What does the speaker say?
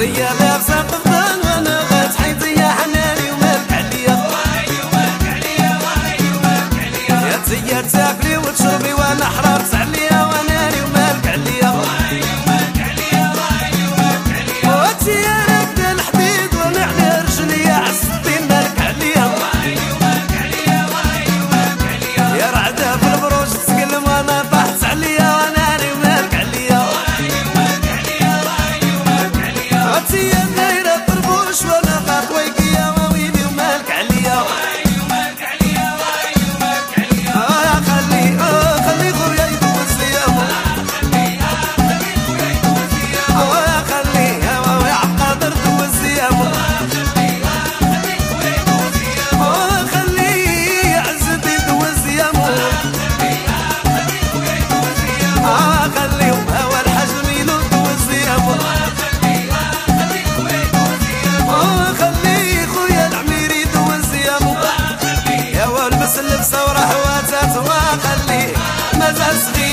زيا لابسه قبطان وانا غتحيد يا حناني ومالك عليا يا زيا تاكلي وتشربي وانا حررت عليا واناني ومالك عليا وانتي راكده الحديد وانا على رجليا عالسطين مالك عليا يا رعده في البروج تسقل وانا طاحت عليا واناني ومالك عليا وانتي دايره طربوش وانا غاطويكيا وويلي ومالك عليا اللبسه وراح واتات وخليه مازال صغير